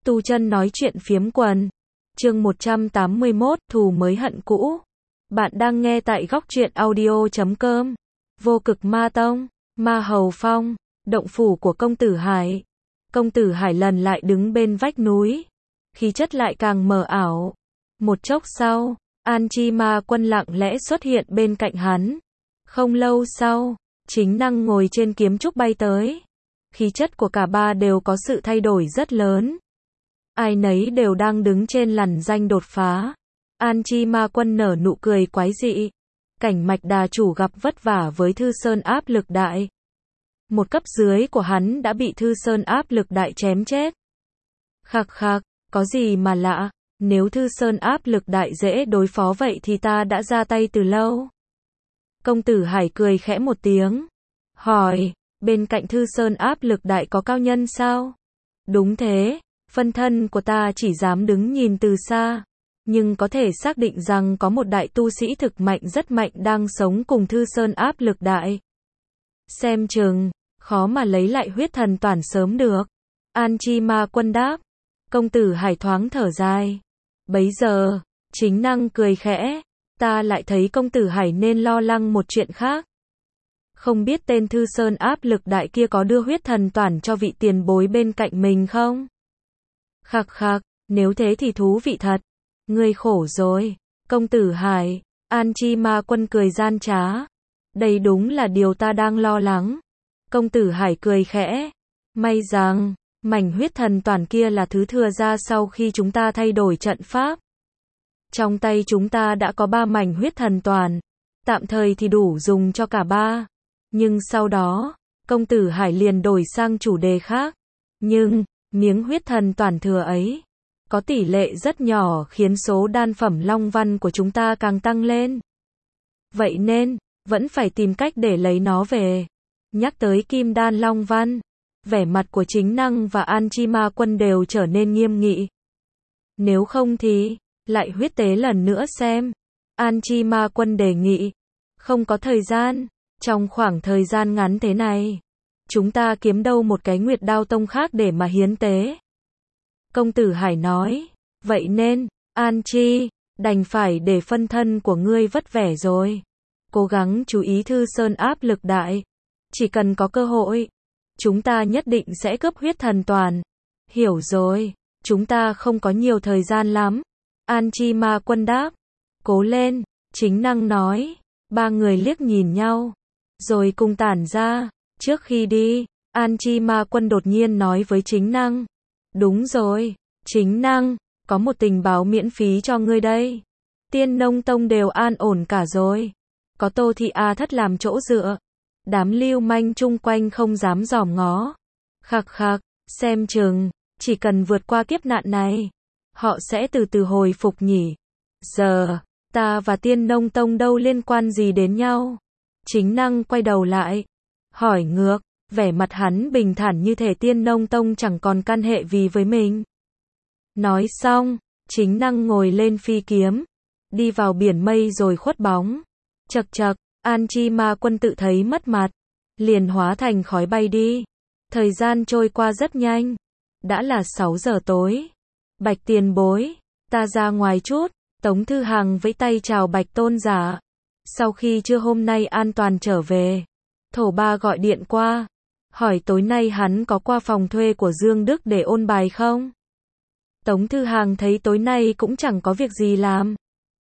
Tu Chân nói chuyện phiếm quần. Chương 181, thù mới hận cũ. Bạn đang nghe tại góc truyện audio.com. Vô Cực Ma Tông, Ma Hầu Phong, động phủ của công tử Hải. Công tử Hải lần lại đứng bên vách núi, khí chất lại càng mờ ảo. Một chốc sau, An Chi Ma Quân lặng lẽ xuất hiện bên cạnh hắn. Không lâu sau, Chính Năng ngồi trên kiếm trúc bay tới. Khí chất của cả ba đều có sự thay đổi rất lớn. Ai nấy đều đang đứng trên lằn ranh đột phá. An Chi Ma Quân nở nụ cười quái dị. Cảnh Mạch Đà chủ gặp vất vả với Thư Sơn áp lực đại. Một cấp dưới của hắn đã bị Thư Sơn áp lực đại chém chết. Khạc khạc, có gì mà lạ, nếu Thư Sơn áp lực đại dễ đối phó vậy thì ta đã ra tay từ lâu. Công tử Hải cười khẽ một tiếng, hỏi, bên cạnh Thư Sơn áp lực đại có cao nhân sao? Đúng thế, phân thân của ta chỉ dám đứng nhìn từ xa, nhưng có thể xác định rằng có một đại tu sĩ thực mạnh rất mạnh đang sống cùng Thư Sơn áp lực đại. Xem chừng, khó mà lấy lại huyết thần toàn sớm được. An Chi Ma Quân đáp. Công tử Hải thoáng thở dài. Bấy giờ, Chính Năng cười khẽ. Ta lại thấy công tử Hải nên lo lắng một chuyện khác. Không biết tên Thư Sơn áp lực đại kia có đưa huyết thần toàn cho vị tiền bối bên cạnh mình không? Khạc khạc, nếu thế thì thú vị thật. Ngươi khổ rồi, công tử Hải. An Chi Ma Quân cười gian trá. Đây đúng là điều ta đang lo lắng. Công tử Hải cười khẽ. May rằng, mảnh huyết thần toàn kia là thứ thừa ra sau khi chúng ta thay đổi trận pháp. Trong tay chúng ta đã có 3 mảnh huyết thần toàn. Tạm thời thì đủ dùng cho cả 3. Nhưng sau đó, công tử Hải liền đổi sang chủ đề khác. Nhưng, miếng huyết thần toàn thừa ấy, có tỷ lệ rất nhỏ khiến số đan phẩm long văn của chúng ta càng tăng lên. Vậy nên, vẫn phải tìm cách để lấy nó về. Nhắc tới kim đan long văn, vẻ mặt của Chính Năng và An Chi Ma Quân đều trở nên nghiêm nghị. Nếu không thì, lại huyết tế lần nữa xem. An Chi Ma Quân đề nghị. Không có thời gian, trong khoảng thời gian ngắn thế này, chúng ta kiếm đâu một cái Nguyệt Đao Tông khác để mà hiến tế. Công tử Hải nói, vậy nên, An Chi, đành phải để phân thân của ngươi vất vẻ rồi. Cố gắng chú ý Thư Sơn áp lực đại. Chỉ cần có cơ hội, chúng ta nhất định sẽ cướp huyết thần toàn. Hiểu rồi, chúng ta không có nhiều thời gian lắm. An Chi Ma Quân đáp. Cố lên, Chính Năng nói. Ba người liếc nhìn nhau, rồi cùng tản ra. Trước khi đi, An Chi Ma Quân đột nhiên nói với Chính Năng. Đúng rồi, Chính Năng, có một tình báo miễn phí cho ngươi đây. Tiên Nông Tông đều an ổn cả rồi. Có Tô Thị A Thất làm chỗ dựa. Đám lưu manh chung quanh không dám dòm ngó. Khạc khạc, xem chừng, chỉ cần vượt qua kiếp nạn này, họ sẽ từ từ hồi phục nhỉ. Giờ, ta và Tiên Nông Tông đâu liên quan gì đến nhau? Chính Năng quay đầu lại, hỏi ngược, vẻ mặt hắn bình thản như thể Tiên Nông Tông chẳng còn can hệ gì với mình. Nói xong, Chính Năng ngồi lên phi kiếm, đi vào biển mây rồi khuất bóng. Chậc chậc, An Chi Ma Quân tự thấy mất mặt, liền hóa thành khói bay đi. Thời gian trôi qua rất nhanh, đã là 6 giờ tối. Bạch tiền bối, ta ra ngoài chút. Tống Thư Hằng vẫy tay chào Bạch tôn giả. Sau khi trưa hôm nay an toàn trở về, Thổ Ba gọi điện qua, hỏi tối nay hắn có qua phòng thuê của Dương Đức để ôn bài không? Tống Thư Hằng thấy tối nay cũng chẳng có việc gì làm,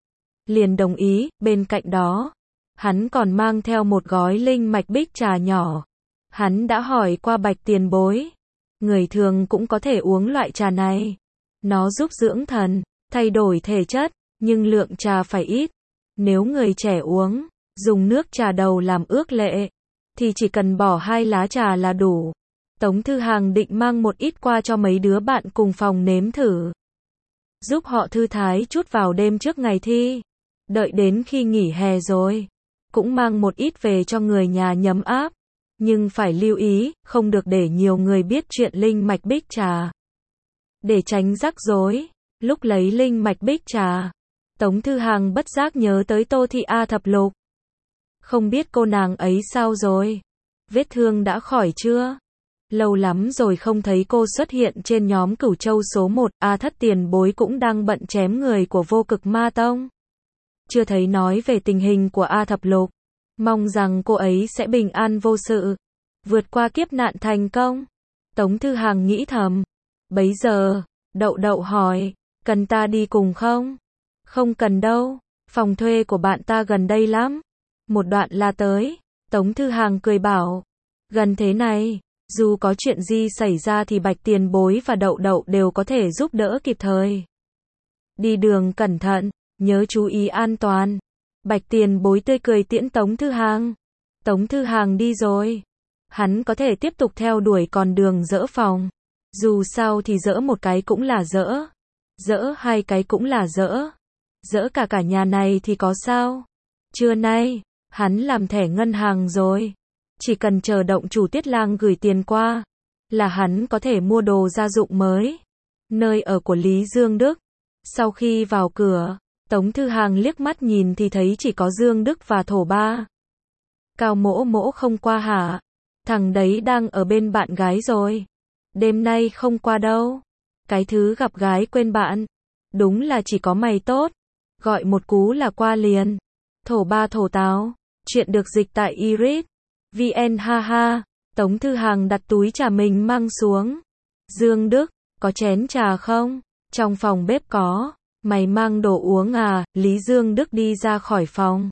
liền đồng ý. Bên cạnh đó, hắn còn mang theo một gói linh mạch bích trà nhỏ. Hắn đã hỏi qua Bạch tiền bối, người thường cũng có thể uống loại trà này. Nó giúp dưỡng thần, thay đổi thể chất, nhưng lượng trà phải ít. Nếu người trẻ uống, dùng nước trà đầu làm ước lệ, thì chỉ cần bỏ 2 lá trà là đủ. Tống Thư Hằng định mang một ít qua cho mấy đứa bạn cùng phòng nếm thử, giúp họ thư thái chút vào đêm trước ngày thi. Đợi đến khi nghỉ hè rồi, cũng mang một ít về cho người nhà nhấm áp. Nhưng phải lưu ý, không được để nhiều người biết chuyện linh mạch bích trà, để tránh rắc rối. Lúc lấy linh mạch bích trà, Tống Thư Hằng bất giác nhớ tới Tô Thị A Thập Lục. Không biết cô nàng ấy sao rồi? Vết thương đã khỏi chưa? Lâu lắm rồi không thấy cô xuất hiện trên nhóm Cửu Châu số 1, A Thất tiền bối cũng đang bận chém người của Vô Cực Ma Tông. Chưa thấy nói về tình hình của A Thập Lục. Mong rằng cô ấy sẽ bình an vô sự, vượt qua kiếp nạn thành công. Tống Thư Hàng nghĩ thầm. Bấy giờ, Đậu Đậu hỏi, cần ta đi cùng không? Không cần đâu, phòng thuê của bạn ta gần đây lắm. Một đoạn là tới. Tống Thư Hàng cười bảo, gần thế này, dù có chuyện gì xảy ra thì Bạch tiền bối và Đậu Đậu đều có thể giúp đỡ kịp thời. Đi đường cẩn thận, nhớ chú ý an toàn. Bạch tiền bối tươi cười tiễn Tống Thư Hàng. Tống Thư Hàng đi rồi. Hắn có thể tiếp tục theo đuổi con đường dỡ phòng. Dù sao thì dỡ một cái cũng là dỡ. Dỡ hai cái cũng là dỡ. Dỡ cả nhà này thì có sao? Trưa nay, hắn làm thẻ ngân hàng rồi. Chỉ cần chờ động chủ Tiết Lang gửi tiền qua, là hắn có thể mua đồ gia dụng mới. Nơi ở của Lý Dương Đức. Sau khi vào cửa, Tống Thư Hàng liếc mắt nhìn thì thấy chỉ có Dương Đức và Thổ Ba. Cao Mỗ Mỗ không qua hả? Thằng đấy đang ở bên bạn gái rồi. Đêm nay không qua đâu. Cái thứ gặp gái quên bạn. Đúng là chỉ có mày tốt. Gọi một cú là qua liền. Thổ Ba thổ táo. Chuyện được dịch tại Iris. VN ha ha. Tống Thư Hàng đặt túi trà mình mang xuống. Dương Đức, có chén trà không? Trong phòng bếp có. Mày mang đồ uống à? Lý Dương Đức đi ra khỏi phòng.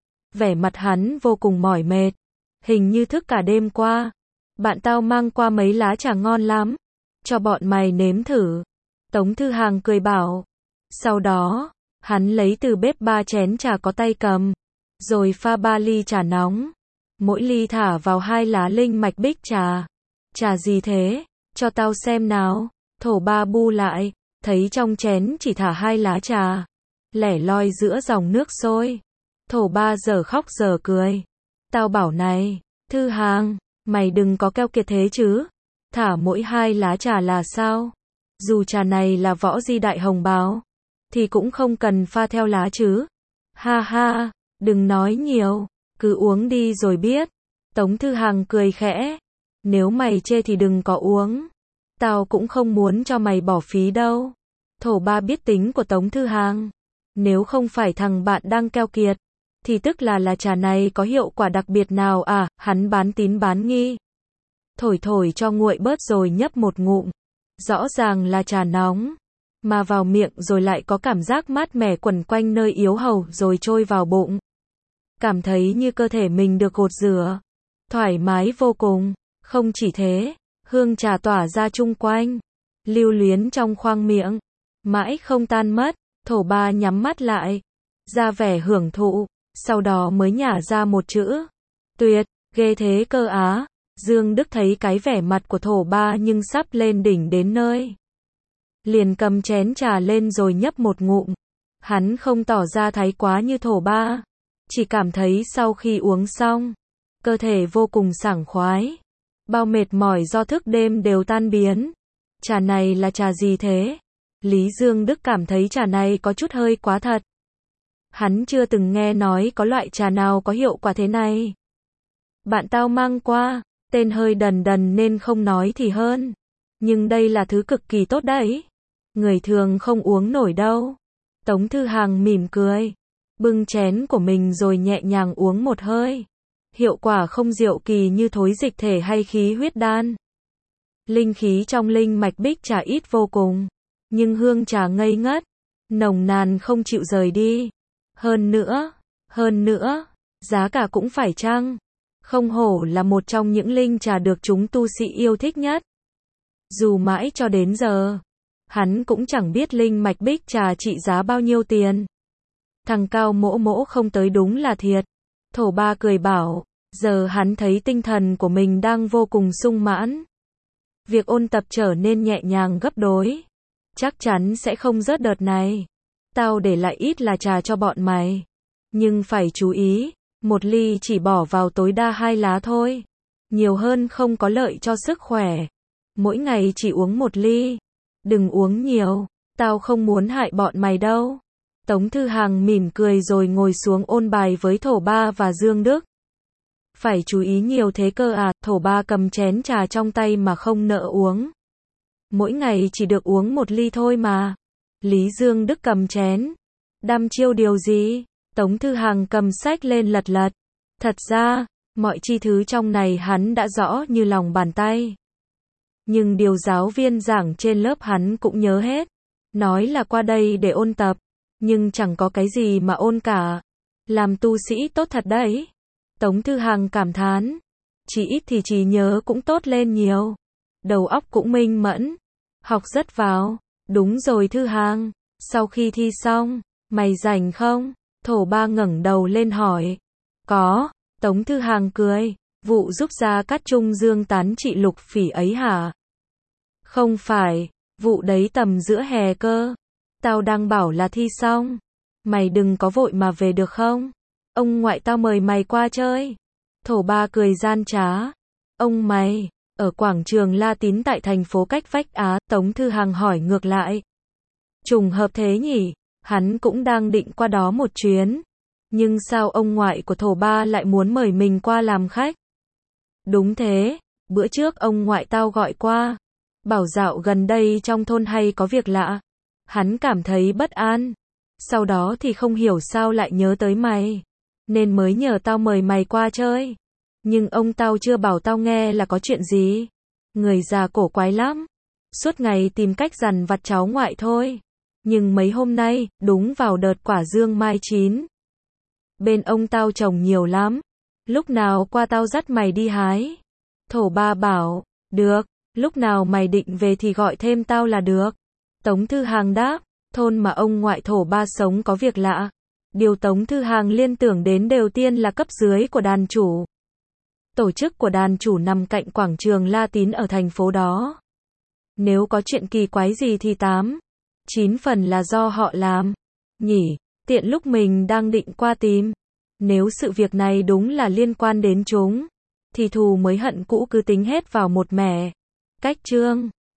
Vẻ mặt hắn vô cùng mỏi mệt. Hình như thức cả đêm qua. Bạn tao mang qua mấy lá trà ngon lắm. Cho bọn mày nếm thử. Tống Thư Hàng cười bảo. Sau đó, hắn lấy từ bếp 3 chén trà có tay cầm. Rồi pha 3 ly trà nóng. Mỗi ly thả vào 2 lá linh mạch bích trà. Trà gì thế? Cho tao xem nào. Thổ Ba bu lại. Thấy trong chén chỉ thả 2 lá trà. Lẻ loi giữa dòng nước sôi. Thổ Ba giờ khóc giờ cười. Tao bảo này, Thư Hàng, mày đừng có keo kiệt thế chứ. Thả mỗi 2 lá trà là sao? Dù trà này là Võ Di Đại Hồng báo, thì cũng không cần pha theo lá chứ. Ha ha, đừng nói nhiều, cứ uống đi rồi biết. Tống Thư Hàng cười khẽ. Nếu mày chê thì đừng có uống. Tao cũng không muốn cho mày bỏ phí đâu. Thổ Ba biết tính của Tống Thư Hàng. Nếu không phải thằng bạn đang keo kiệt, thì tức là trà này có hiệu quả đặc biệt nào à? Hắn bán tín bán nghi. Thổi thổi cho nguội bớt rồi nhấp một ngụm. Rõ ràng là trà nóng, mà vào miệng rồi lại có cảm giác mát mẻ quẩn quanh nơi yếu hầu rồi trôi vào bụng. Cảm thấy như cơ thể mình được gột rửa. Thoải mái vô cùng. Không chỉ thế, hương trà tỏa ra chung quanh. Lưu luyến trong khoang miệng. Mãi không tan mất. Thổ Ba nhắm mắt lại. Ra vẻ hưởng thụ. Sau đó mới nhả ra một chữ. Tuyệt, ghê thế cơ á. Dương Đức thấy cái vẻ mặt của Thổ Ba nhưng sắp lên đỉnh đến nơi. Liền cầm chén trà lên rồi nhấp một ngụm. Hắn không tỏ ra thái quá như Thổ Ba. Chỉ cảm thấy sau khi uống xong, cơ thể vô cùng sảng khoái. Bao mệt mỏi do thức đêm đều tan biến. Trà này là trà gì thế? Lý Dương Đức cảm thấy trà này có chút hơi quá thật. Hắn chưa từng nghe nói có loại trà nào có hiệu quả thế này. Bạn tao mang qua, tên hơi đần đần nên không nói thì hơn. Nhưng đây là thứ cực kỳ tốt đấy. Người thường không uống nổi đâu. Tống Thư Hàng mỉm cười. Bưng chén của mình rồi nhẹ nhàng uống một hơi. Hiệu quả không diệu kỳ như thối dịch thể hay khí huyết đan. Linh khí trong linh mạch bích trà ít vô cùng. Nhưng hương trà ngây ngất. Nồng nàn không chịu rời đi. Hơn nữa, giá cả cũng phải chăng. Không hổ là một trong những linh trà được chúng tu sĩ yêu thích nhất. Dù mãi cho đến giờ, hắn cũng chẳng biết linh mạch bích trà trị giá bao nhiêu tiền. Thằng Cao Mỗ Mỗ không tới đúng là thiệt. Thổ Ba cười bảo, giờ hắn thấy tinh thần của mình đang vô cùng sung mãn. Việc ôn tập trở nên nhẹ nhàng gấp đôi. Chắc chắn sẽ không rớt đợt này. Tao để lại ít là trà cho bọn mày. Nhưng phải chú ý, một ly chỉ bỏ vào tối đa 2 lá thôi. Nhiều hơn không có lợi cho sức khỏe. Mỗi ngày chỉ uống 1 ly. Đừng uống nhiều, tao không muốn hại bọn mày đâu. Tống Thư Hàng mỉm cười rồi ngồi xuống ôn bài với Thổ Ba và Dương Đức. Phải chú ý nhiều thế cơ à, Thổ Ba cầm chén trà trong tay mà không nỡ uống. Mỗi ngày chỉ được uống 1 ly thôi mà. Lý Dương Đức cầm chén. Đăm chiêu điều gì? Tống Thư Hằng cầm sách lên lật lật. Thật ra, mọi chi thứ trong này hắn đã rõ như lòng bàn tay. Nhưng điều giáo viên giảng trên lớp hắn cũng nhớ hết. Nói là qua đây để ôn tập. Nhưng chẳng có cái gì mà ôn cả. Làm tu sĩ tốt thật đấy. Tống Thư Hằng cảm thán. Chỉ ít thì trí nhớ cũng tốt lên nhiều. Đầu óc cũng minh mẫn. Học rất vào. Đúng rồi Thư Hằng. Sau khi thi xong, mày rảnh không? Thổ Ba ngẩng đầu lên hỏi. Có. Tống Thư Hằng cười. Vụ giúp Gia Cát Trung dương tán trị Lục Phỉ ấy hả? Không phải. Vụ đấy tầm giữa hè cơ. Tao đang bảo là thi xong. Mày đừng có vội mà về được không? Ông ngoại tao mời mày qua chơi. Thổ Ba cười gian trá. Ông mày, ở quảng trường La Tín tại thành phố cách vách Á, Tống Thư Hằng hỏi ngược lại. Trùng hợp thế nhỉ, hắn cũng đang định qua đó một chuyến. Nhưng sao ông ngoại của Thổ Ba lại muốn mời mình qua làm khách? Đúng thế, bữa trước ông ngoại tao gọi qua. Bảo dạo gần đây trong thôn hay có việc lạ. Hắn cảm thấy bất an. Sau đó thì không hiểu sao lại nhớ tới mày. Nên mới nhờ tao mời mày qua chơi. Nhưng ông tao chưa bảo tao nghe là có chuyện gì. Người già cổ quái lắm. Suốt ngày tìm cách dằn vặt cháu ngoại thôi. Nhưng mấy hôm nay, đúng vào đợt quả dương mai chín. Bên ông tao trồng nhiều lắm. Lúc nào qua tao dắt mày đi hái. Thổ Ba bảo, được, lúc nào mày định về thì gọi thêm tao là được. Tống Thư Hằng đáp, thôn mà ông ngoại Thổ Ba sống có việc lạ. Điều Tống Thư Hằng liên tưởng đến đầu tiên là cấp dưới của đàn chủ. Tổ chức của đàn chủ nằm cạnh quảng trường La Tín ở thành phố đó. Nếu có chuyện kỳ quái gì thì 9 phần là do họ làm. Nhỉ, tiện lúc mình đang định qua tìm. Nếu sự việc này đúng là liên quan đến chúng, thì thù mới hận cũ cứ tính hết vào một mẻ. Cách chương